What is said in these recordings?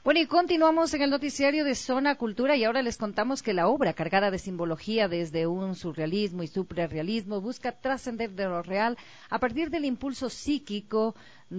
Bueno, y continuamos en el noticiario de Zona Cultura y ahora les contamos que la obra, cargada de simbología desde un surrealismo y suprarrealismo, busca trascender de lo real a partir del impulso psíquico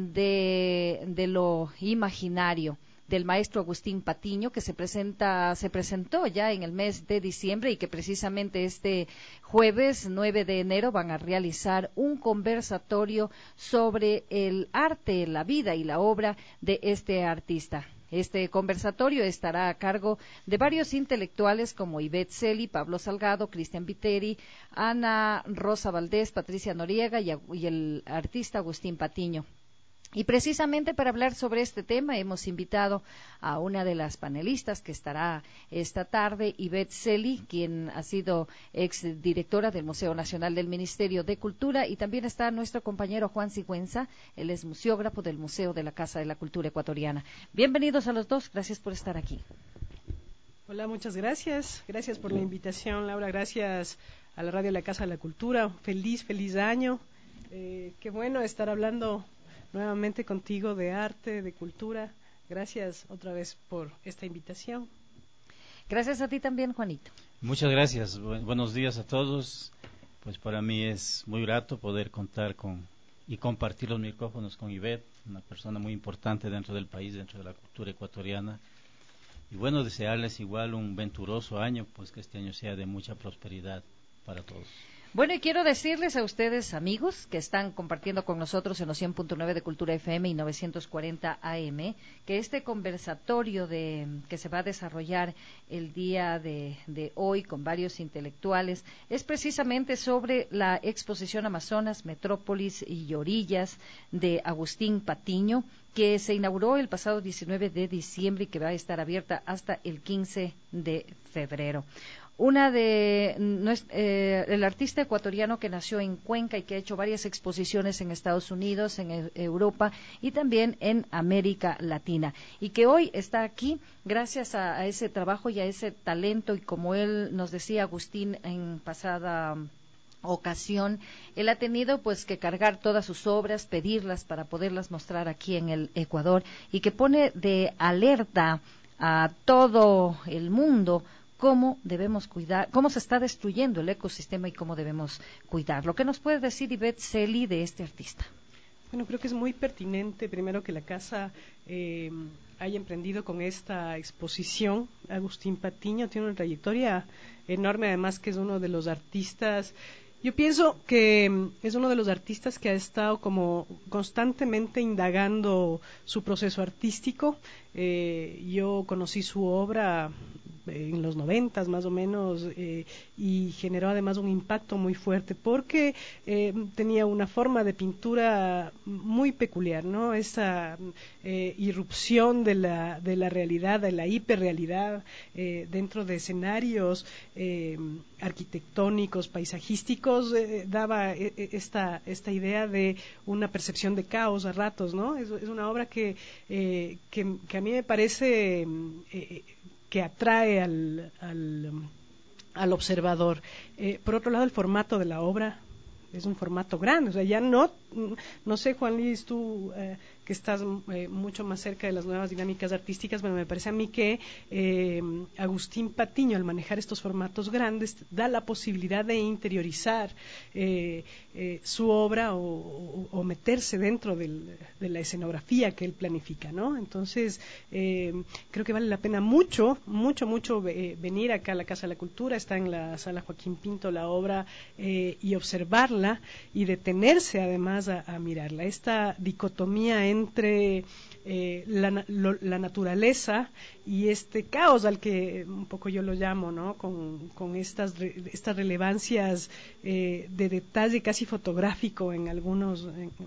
de lo imaginario del maestro Agustín Patiño, que se presentó ya en el mes de diciembre y que precisamente este jueves 9 de enero van a realizar un conversatorio sobre el arte, la vida y la obra de este artista. Este conversatorio estará a cargo de varios intelectuales como Ivette Celi, Pablo Salgado, Cristian Viteri, Ana Rosa Valdés, Patricia Noriega y el artista Agustín Patiño. Y precisamente para hablar sobre este tema hemos invitado a una de las panelistas que estará esta tarde, Ivette Celi, quien ha sido exdirectora del Museo Nacional del Ministerio de Cultura, y también está nuestro compañero Juan Sigüenza, él es museógrafo del Museo de la Casa de la Cultura Ecuatoriana. Bienvenidos a los dos, gracias por estar aquí. Hola, muchas gracias. Gracias por la invitación, Laura. Gracias a la Radio de la Casa de la Cultura. Feliz año. Qué bueno estar hablando nuevamente contigo de arte, de cultura. Gracias otra vez por esta invitación. Gracias a ti también, Juanito. Muchas gracias. Buenos días a todos. Pues para mí es muy grato poder contar y compartir los micrófonos con Ivette, una persona muy importante dentro del país, dentro de la cultura ecuatoriana. Y bueno, desearles igual un venturoso año, pues que este año sea de mucha prosperidad para todos. Bueno, y quiero decirles a ustedes, amigos, que están compartiendo con nosotros en los 100.9 de Cultura FM y 940 AM, que este conversatorio que se va a desarrollar el día de hoy con varios intelectuales es precisamente sobre la exposición Amazonas, Metrópolis y Orillas de Agustín Patiño, que se inauguró el pasado 19 de diciembre y que va a estar abierta hasta el 15 de febrero. El artista ecuatoriano que nació en Cuenca y que ha hecho varias exposiciones en Estados Unidos, en Europa y también en América Latina, y que hoy está aquí gracias a ese trabajo y a ese talento, y como él nos decía, Agustín, en pasada ocasión, él ha tenido pues que cargar todas sus obras, pedirlas para poderlas mostrar aquí en el Ecuador, y que pone de alerta a todo el mundo cómo debemos cuidar, cómo se está destruyendo el ecosistema y cómo debemos cuidarlo. ¿Qué nos puede decir Ivette Celi de este artista? Bueno, creo que es muy pertinente, primero, que la casa haya emprendido con esta exposición. Agustín Patiño tiene una trayectoria enorme, además que es uno de los artistas. Yo pienso que es uno de los artistas que ha estado como constantemente indagando su proceso artístico. Yo conocí su obra en los 90 más o menos, y generó además un impacto muy fuerte porque tenía una forma de pintura muy peculiar, ¿no? Esa irrupción de la realidad, de la hiperrealidad dentro de escenarios arquitectónicos, paisajísticos, daba esta idea de una percepción de caos a ratos, ¿no? Es una obra que a mí me parece que atrae al observador. Por otro lado, el formato de la obra es un formato grande, o sea, ya no sé, Juan Luis, tú que estás mucho más cerca de las nuevas dinámicas artísticas, pero me parece a mí que Agustín Patiño, al manejar estos formatos grandes, da la posibilidad de interiorizar su obra o meterse dentro de la escenografía que él planifica, ¿no? Entonces, creo que vale la pena mucho venir acá a la Casa de la Cultura. Está en la Sala Joaquín Pinto la obra, y observarla y detenerse además a mirarla. Esta dicotomía entre la naturaleza y este caos al que un poco yo lo llamo, ¿no? Con estas relevancias de detalle casi fotográfico en algunos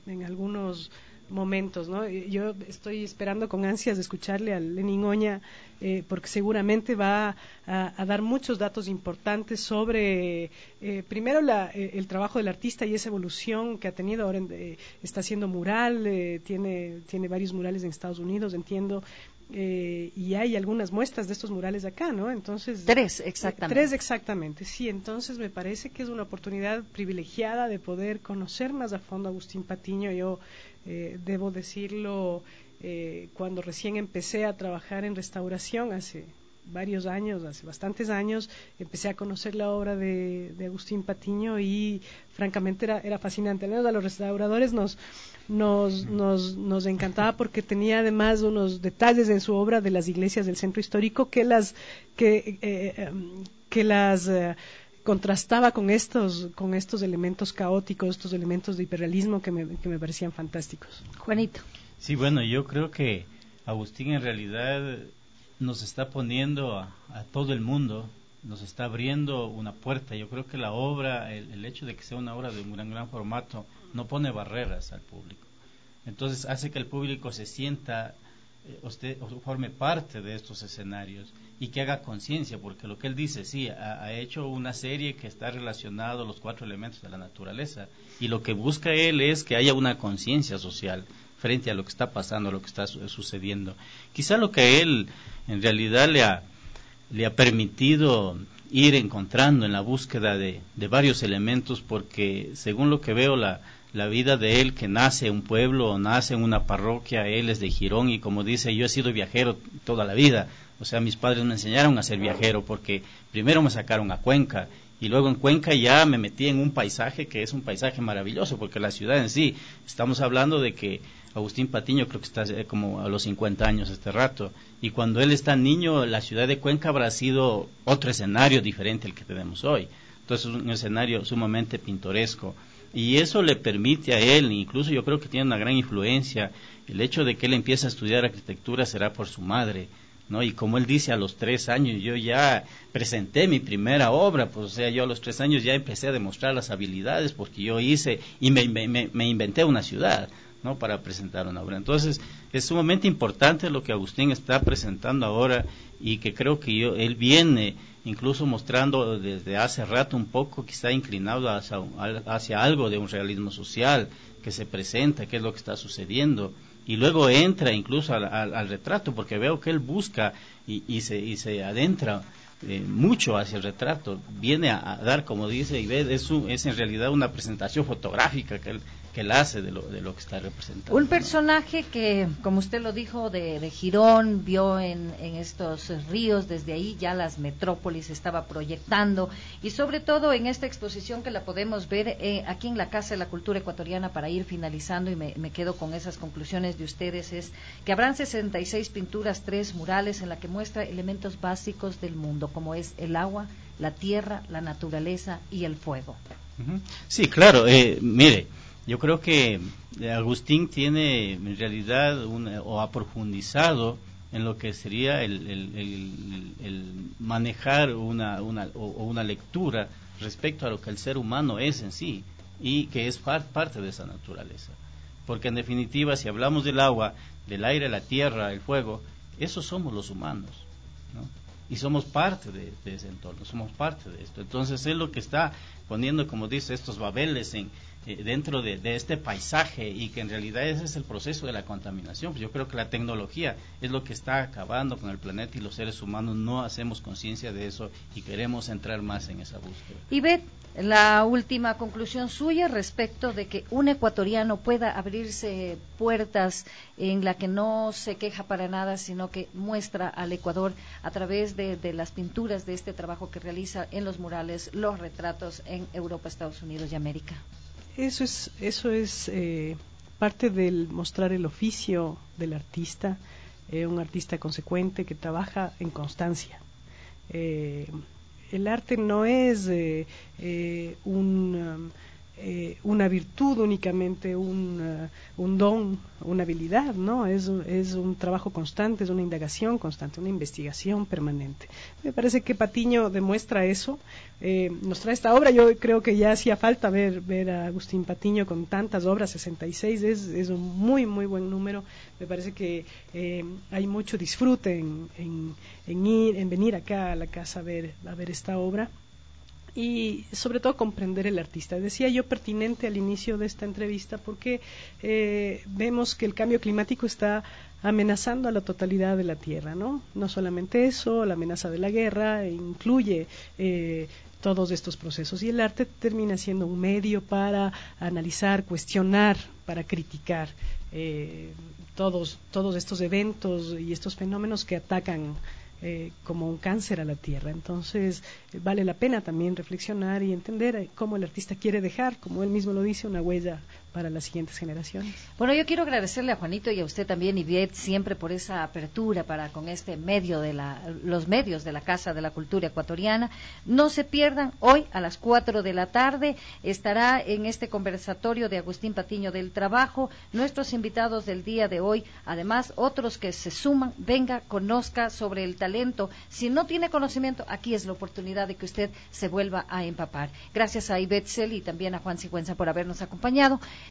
momentos, ¿no? Yo estoy esperando con ansias de escucharle a Lenín Oña, porque seguramente va a dar muchos datos importantes sobre primero el trabajo del artista y esa evolución que ha tenido. Ahora está haciendo mural, tiene varios murales en Estados Unidos, entiendo, y hay algunas muestras de estos murales acá, ¿no? Entonces, tres exactamente, sí. Entonces me parece que es una oportunidad privilegiada de poder conocer más a fondo a Agustín Patiño. Yo debo decirlo, cuando recién empecé a trabajar en restauración hace varios años, hace bastantes años, empecé a conocer la obra de Agustín Patiño y francamente era fascinante. Al menos a los restauradores nos encantaba porque tenía además unos detalles en su obra de las iglesias del centro histórico que las contrastaba con estos elementos caóticos, estos elementos de hiperrealismo que me parecían fantásticos. Juanito. Sí, bueno, yo creo que Agustín en realidad nos está poniendo a todo el mundo, nos está abriendo una puerta. Yo creo que la obra, el hecho de que sea una obra de un gran formato, no pone barreras al público. Entonces hace que el público se sienta, o forme parte de estos escenarios y que haga conciencia, porque lo que él dice, sí, ha hecho una serie que está relacionado a los 4 elementos de la naturaleza, y lo que busca él es que haya una conciencia social frente a lo que está pasando, a lo que está sucediendo. Quizá lo que él en realidad le ha permitido ir encontrando en la búsqueda de varios elementos, porque según lo que veo la vida de él, que nace en un pueblo o nace en una parroquia, él es de Girón, y como dice, yo he sido viajero toda la vida. O sea, mis padres me enseñaron a ser viajero, porque primero me sacaron a Cuenca y luego en Cuenca ya me metí en un paisaje que es un paisaje maravilloso, porque la ciudad en sí, estamos hablando de que Agustín Patiño creo que está como a los 50 años este rato, y cuando él está niño, la ciudad de Cuenca habrá sido otro escenario diferente al que tenemos hoy. Entonces es un escenario sumamente pintoresco, y eso le permite a él, incluso yo creo que tiene una gran influencia, el hecho de que él empiece a estudiar arquitectura será por su madre, ¿no? Y como él dice, a los 3 años yo ya presenté mi primera obra, pues o sea, yo a los 3 años ya empecé a demostrar las habilidades, porque yo hice y me inventé una ciudad, ¿no? Para presentar una obra. Entonces es sumamente importante lo que Agustín está presentando ahora, y que creo que él viene incluso mostrando desde hace rato un poco, quizá inclinado hacia algo de un realismo social que se presenta, qué es lo que está sucediendo, y luego entra incluso al retrato, porque veo que él busca y se adentra mucho hacia el retrato, viene a dar, como dice Ivette, es en realidad una presentación fotográfica que él hace de lo que está representando. Un personaje que, como usted lo dijo, de Girón, vio en estos ríos, desde ahí ya las metrópolis estaba proyectando, y sobre todo en esta exposición que la podemos ver aquí en la Casa de la Cultura Ecuatoriana, para ir finalizando, y me quedo con esas conclusiones de ustedes, es que habrán 66 pinturas, 3 murales, en la que muestra elementos básicos del mundo, como es el agua, la tierra, la naturaleza y el fuego. Sí, claro, mire, yo creo que Agustín tiene en realidad o ha profundizado en lo que sería el manejar una lectura respecto a lo que el ser humano es en sí, y que es parte de esa naturaleza. Porque en definitiva, si hablamos del agua, del aire, la tierra, el fuego, esos somos los humanos, ¿no? Y somos parte de ese entorno, somos parte de esto. Entonces él lo que está poniendo, como dice, estos babeles dentro de este paisaje, y que en realidad ese es el proceso de la contaminación. Pues yo creo que la tecnología es lo que está acabando con el planeta, y los seres humanos no hacemos conciencia de eso y queremos entrar más en esa búsqueda. Ivette, la última conclusión suya respecto de que un ecuatoriano pueda abrirse puertas en la que no se queja para nada, sino que muestra al Ecuador a través de las pinturas, de este trabajo que realiza en los murales, los retratos en Europa, Estados Unidos y América. Eso es parte del mostrar el oficio del artista, un artista consecuente que trabaja en constancia. El arte no es una virtud únicamente, un don, una habilidad, ¿no? Es un trabajo constante, es una indagación constante, una investigación permanente. Me parece que Patiño demuestra eso, nos trae esta obra. Yo creo que ya hacía falta ver a Agustín Patiño con tantas obras, 66, es un muy buen número. Me parece que hay mucho disfrute en venir acá a la casa a ver esta obra, y sobre todo comprender el artista. Decía yo pertinente al inicio de esta entrevista, porque vemos que el cambio climático está amenazando a la totalidad de la Tierra, ¿no? No solamente eso, la amenaza de la guerra incluye todos estos procesos, y el arte termina siendo un medio para analizar, cuestionar, para criticar todos estos eventos y estos fenómenos que atacan como un cáncer a la tierra. Entonces, vale la pena también reflexionar y entender cómo el artista quiere dejar, como él mismo lo dice, una huella para las siguientes generaciones. Bueno, yo quiero agradecerle a Juanito y a usted también, Ivette, siempre por esa apertura para con este medio de los medios de la Casa de la Cultura Ecuatoriana. No se pierdan, hoy a las 4 de la tarde estará en este conversatorio de Agustín Patiño del Trabajo, nuestros invitados del día de hoy, además otros que se suman, venga, conozca sobre el talento. Si no tiene conocimiento, aquí es la oportunidad de que usted se vuelva a empapar. Gracias a Ivette Celi y también a Juan Sigüenza por habernos acompañado.